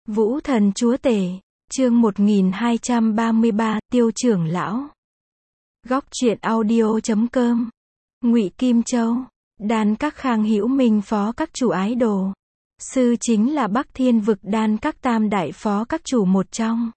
Vũ thần chúa tể, chương 1233, Tiêu trưởng lão. Góc truyện audio.com. Ngụy Kim Châu, đan các Khang Hữu Minh phó các chủ ái đồ. Sư chính là Bắc Thiên vực đan các tam đại phó các chủ một trong.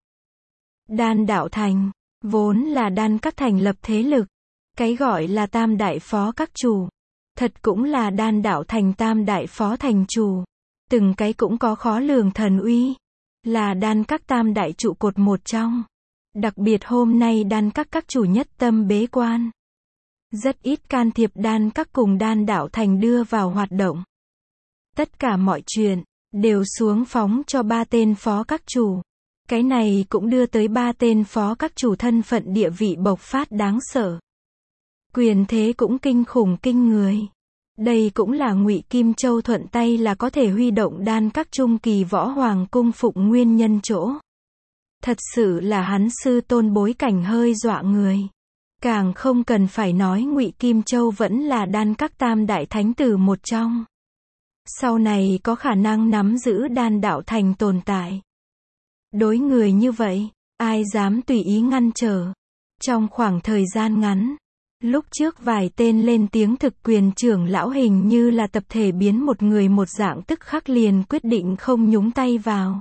Đan đạo thành, vốn là đan các thành lập thế lực. Cái gọi là tam đại phó các chủ, thật cũng là đan đạo thành tam đại phó thành chủ. Từng cái cũng có khó lường thần uy, là đan các tam đại trụ cột một trong. Đặc biệt hôm nay đan các chủ nhất tâm bế quan. Rất ít can thiệp đan các cùng đan đạo thành đưa vào hoạt động. Tất cả mọi chuyện, đều xuống phóng cho ba tên phó các chủ. Cái này cũng đưa tới ba tên phó các chủ thân phận địa vị bộc phát đáng sợ. Quyền thế cũng kinh khủng kinh người. Đây cũng là Ngụy Kim Châu thuận tay là có thể huy động đan các trung kỳ võ hoàng cung phụng nguyên nhân chỗ. Thật sự là hắn sư tôn bối cảnh hơi dọa người. Càng không cần phải nói Ngụy Kim Châu vẫn là đan các tam đại thánh tử một trong. Sau này có khả năng nắm giữ đan đạo thành tồn tại. Đối người như vậy, ai dám tùy ý ngăn trở. Trong khoảng thời gian ngắn, lúc trước vài tên lên tiếng thực quyền trưởng lão hình như là tập thể biến một người một dạng tức khắc liền quyết định không nhúng tay vào.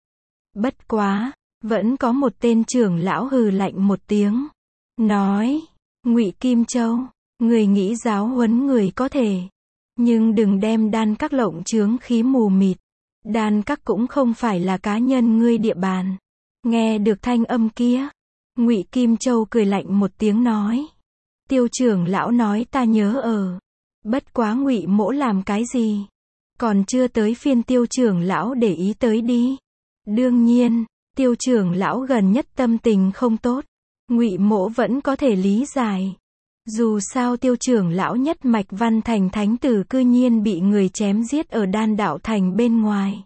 Bất quá, vẫn có một tên trưởng lão hừ lạnh một tiếng. Nói, Ngụy Kim Châu, người nghĩ giáo huấn người có thể. Nhưng đừng đem đan các lộng chướng khí mù mịt. Đan các cũng không phải là cá nhân ngươi địa bàn. Nghe được thanh âm kia, Ngụy Kim Châu cười lạnh một tiếng nói. Tiêu trưởng lão nói ta nhớ ở. Bất quá Ngụy mỗ làm cái gì? Còn chưa tới phiên tiêu trưởng lão để ý tới đi. Đương nhiên, tiêu trưởng lão gần nhất tâm tình không tốt. Ngụy mỗ vẫn có thể lý giải. Dù sao tiêu trưởng lão nhất mạch Văn Thành thánh tử cư nhiên bị người chém giết ở đan đạo thành bên ngoài.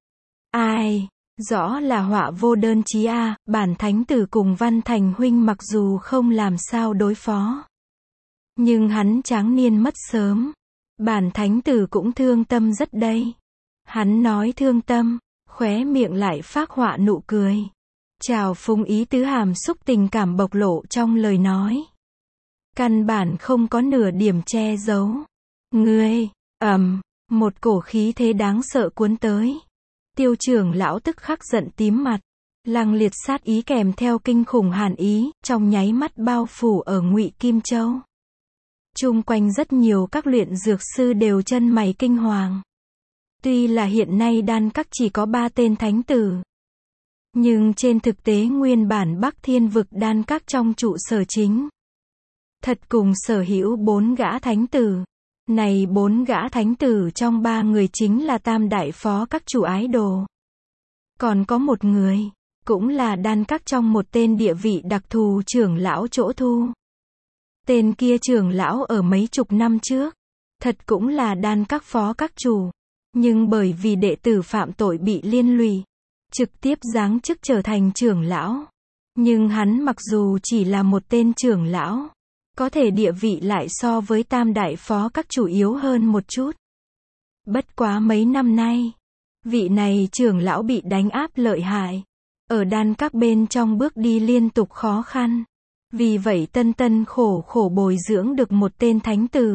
Ai, rõ là họa vô đơn chí a, bản thánh tử cùng Văn Thành huynh mặc dù không làm sao đối phó. Nhưng hắn tráng niên mất sớm. Bản thánh tử cũng thương tâm rất đây. Hắn nói thương tâm, khóe miệng lại phác họa nụ cười. Trào phúng ý tứ hàm xúc tình cảm bộc lộ trong lời nói. Căn bản không có nửa điểm che giấu. Ngươi, một cổ khí thế đáng sợ cuốn tới. Tiêu trưởng lão tức khắc giận tím mặt. Lăng liệt sát ý kèm theo kinh khủng hàn ý, trong nháy mắt bao phủ ở Ngụy Kim Châu. Chung quanh rất nhiều các luyện dược sư đều chân mày kinh hoàng. Tuy là hiện nay đan các chỉ có 3 tên thánh tử. Nhưng trên thực tế nguyên bản Bắc Thiên vực đan các trong trụ sở chính. Thật cùng sở hữu 4 gã thánh tử. Này 4 gã thánh tử trong 3 người chính là tam đại phó các chủ ái đồ. Còn có một người, cũng là đan các trong một tên địa vị đặc thù trưởng lão chỗ thu. Tên kia trưởng lão ở mấy chục năm trước, thật cũng là đan các phó các chủ. Nhưng bởi vì đệ tử phạm tội bị liên lụy, trực tiếp giáng chức trở thành trưởng lão. Nhưng hắn mặc dù chỉ là một tên trưởng lão, có thể địa vị lại so với tam đại phó các chủ yếu hơn một chút. Bất quá mấy năm nay, vị này trưởng lão bị đánh áp lợi hại. Ở đan các bên trong bước đi liên tục khó khăn. Vì vậy tân khổ khổ bồi dưỡng được một tên thánh tử.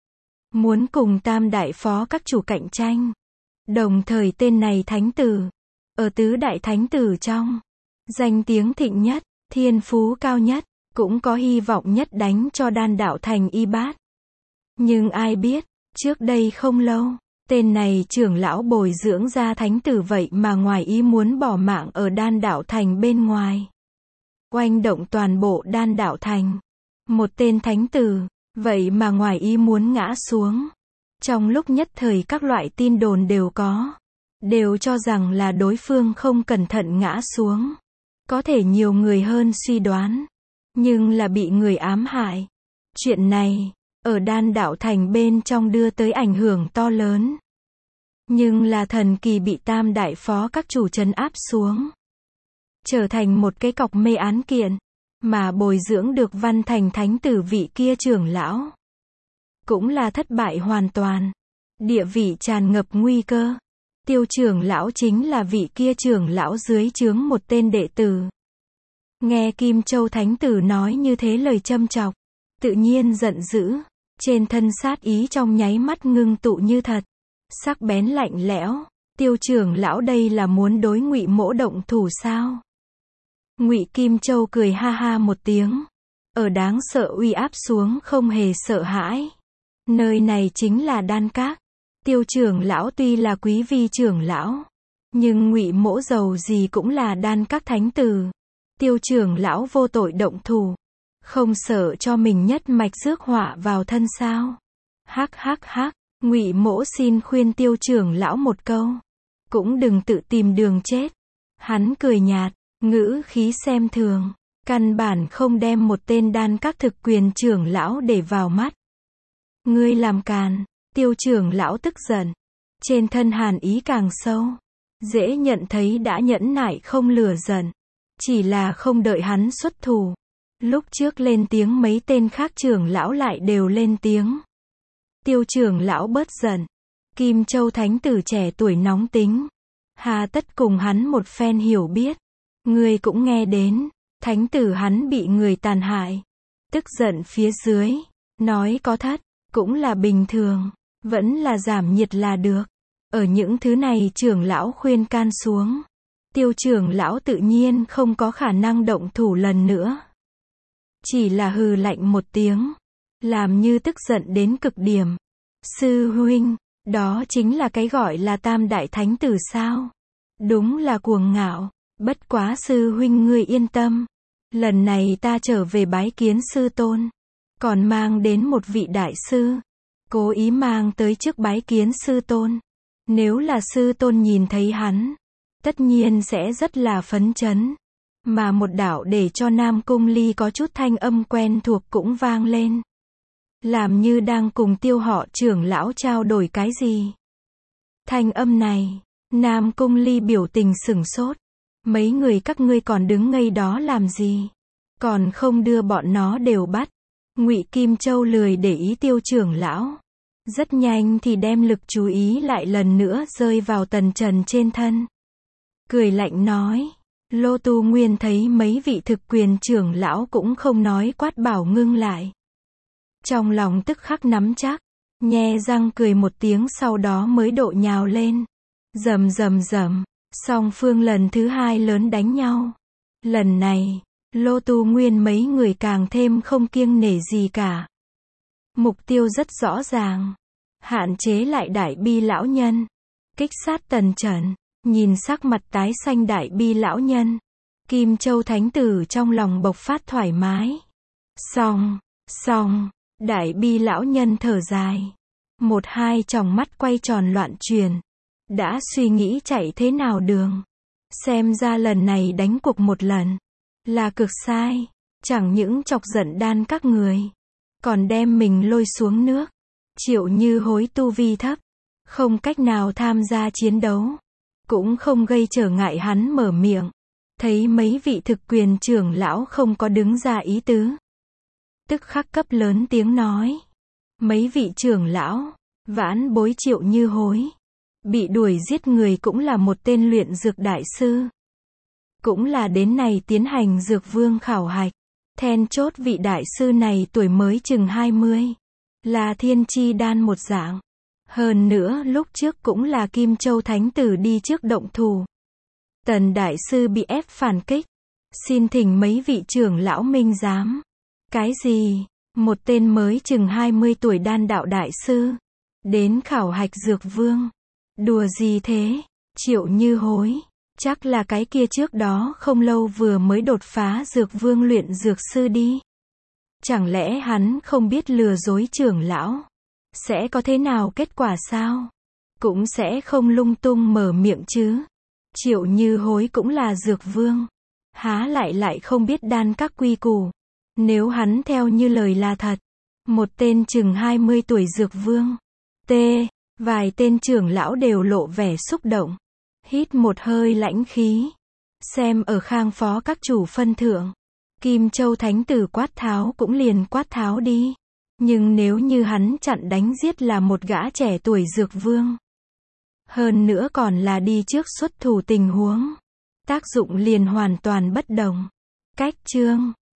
Muốn cùng tam đại phó các chủ cạnh tranh. Đồng thời tên này thánh tử, ở tứ đại thánh tử trong, danh tiếng thịnh nhất, thiên phú cao nhất, cũng có hy vọng nhất đánh cho đan đạo thành y bát. Nhưng ai biết, trước đây không lâu, tên này trưởng lão bồi dưỡng ra thánh tử vậy mà ngoài ý muốn bỏ mạng ở đan đạo thành bên ngoài. Oanh động toàn bộ đan đạo thành. Một tên thánh tử, vậy mà ngoài ý muốn ngã xuống. Trong lúc nhất thời các loại tin đồn đều có. Đều cho rằng là đối phương không cẩn thận ngã xuống. Có thể nhiều người hơn suy đoán. Nhưng là bị người ám hại. Chuyện này, ở đan đạo thành bên trong đưa tới ảnh hưởng to lớn. Nhưng là thần kỳ bị tam đại phó các chủ trấn áp xuống. Trở thành một cái cọc mê án kiện. Mà bồi dưỡng được Văn Thành thánh tử vị kia trưởng lão. Cũng là thất bại hoàn toàn. Địa vị tràn ngập nguy cơ. Tiêu trưởng lão chính là vị kia trưởng lão dưới trướng một tên đệ tử. Nghe Kim Châu Thánh Tử nói như thế lời châm chọc, tự nhiên giận dữ, trên thân sát ý trong nháy mắt ngưng tụ như thật, sắc bén lạnh lẽo. Tiêu trưởng lão đây là muốn đối Ngụy Mỗ động thủ sao? Ngụy Kim Châu cười ha ha một tiếng, ở đáng sợ uy áp xuống không hề sợ hãi. Nơi này chính là Đan Các. Tiêu trưởng lão tuy là quý vi trưởng lão, nhưng Ngụy Mỗ dầu gì cũng là Đan Các thánh tử. Tiêu trưởng lão vô tội động thủ, không sợ cho mình nhất mạch rước họa vào thân sao? Hắc hắc hắc, Ngụy Mỗ xin khuyên Tiêu trưởng lão một câu, cũng đừng tự tìm đường chết. Hắn cười nhạt, ngữ khí xem thường, căn bản không đem một tên Đan Các thực quyền trưởng lão để vào mắt. Ngươi làm càn. Tiêu trưởng lão tức giận, trên thân hàn ý càng sâu, dễ nhận thấy đã nhẫn nại không lửa giận, chỉ là không đợi hắn xuất thủ. Lúc trước lên tiếng mấy tên khác trưởng lão lại đều lên tiếng. Tiêu trưởng lão bớt giận, Kim Châu Thánh Tử trẻ tuổi nóng tính, hà tất cùng hắn một phen hiểu biết. Ngươi cũng nghe đến, thánh tử hắn bị người tàn hại, tức giận phía dưới, nói có thất, cũng là bình thường. Vẫn là giảm nhiệt là được. Ở những thứ này trưởng lão khuyên can xuống, Tiêu trưởng lão tự nhiên không có khả năng động thủ lần nữa. Chỉ là hừ lạnh một tiếng, làm như tức giận đến cực điểm. Sư huynh, đó chính là cái gọi là Tam Đại Thánh Tử sao? Đúng là cuồng ngạo, bất quá sư huynh ngươi yên tâm. Lần này ta trở về bái kiến sư tôn, còn mang đến một vị đại sư. Cố ý mang tới trước bái kiến sư tôn. Nếu là sư tôn nhìn thấy hắn, tất nhiên sẽ rất là phấn chấn. Mà một đạo để cho Nam Cung Ly có chút thanh âm quen thuộc cũng vang lên. Làm như đang cùng Tiêu họ trưởng lão trao đổi cái gì. Thanh âm này, Nam Cung Ly biểu tình sửng sốt. Mấy người các ngươi còn đứng ngây đó làm gì? Còn không đưa bọn nó đều bắt. Ngụy Kim Châu lười để ý Tiêu trưởng lão. Rất nhanh thì đem lực chú ý lại lần nữa rơi vào Tần Trần trên thân. Cười lạnh nói. Lô Tu Nguyên thấy mấy vị thực quyền trưởng lão cũng không nói quát bảo ngưng lại. Trong lòng tức khắc nắm chắc. Nhe răng cười một tiếng sau đó mới độ nhào lên. Rầm rầm rầm. Song phương lần thứ hai lớn đánh nhau. Lần này, Lô Tu Nguyên mấy người càng thêm không kiêng nể gì cả. Mục tiêu rất rõ ràng. Hạn chế lại Đại Bi lão nhân. Kích sát Tần Trần. Nhìn sắc mặt tái xanh Đại Bi lão nhân, Kim Châu Thánh Tử trong lòng bộc phát thoải mái. Xong, Đại Bi lão nhân thở dài. Một hai tròng mắt quay tròn loạn chuyển. Đã suy nghĩ chạy thế nào đường. Xem ra lần này đánh cuộc một lần là cực sai. Chẳng những chọc giận Đan các người, còn đem mình lôi xuống nước. Triệu Như Hối tu vi thấp, không cách nào tham gia chiến đấu, cũng không gây trở ngại hắn mở miệng. Thấy mấy vị thực quyền trưởng lão không có đứng ra ý tứ, tức khắc cấp lớn tiếng nói. Mấy vị trưởng lão, vãn bối Triệu Như Hối, bị đuổi giết người cũng là một tên luyện dược đại sư. Cũng là đến này tiến hành dược vương khảo hạch. Then chốt vị đại sư này tuổi mới chừng 20. Là thiên chi đan một dạng. Hơn nữa lúc trước cũng là Kim Châu Thánh Tử đi trước động thủ. Tần đại sư bị ép phản kích. Xin thỉnh mấy vị trưởng lão minh giám. Cái gì? Một tên mới chừng 20 tuổi đan đạo đại sư. Đến khảo hạch dược vương. Đùa gì thế? Triệu Như Hối. Chắc là cái kia trước đó không lâu vừa mới đột phá dược vương luyện dược sư đi. Chẳng lẽ hắn không biết lừa dối trưởng lão? Sẽ có thế nào kết quả sao? Cũng sẽ không lung tung mở miệng chứ. Triệu Như Hối cũng là dược vương. Há lại không biết đan các quy củ. Nếu hắn theo như lời là thật. Một tên chừng 20 tuổi dược vương. Vài tên trưởng lão đều lộ vẻ xúc động. Hít một hơi lãnh khí. Xem ở Khang phó các chủ phân thượng. Kim Châu Thánh Tử quát tháo cũng liền quát tháo đi. Nhưng nếu như hắn chặn đánh giết là một gã trẻ tuổi dược vương, Hơn nữa còn là đi trước xuất thủ tình huống. Tác dụng liền hoàn toàn bất đồng. Cách chương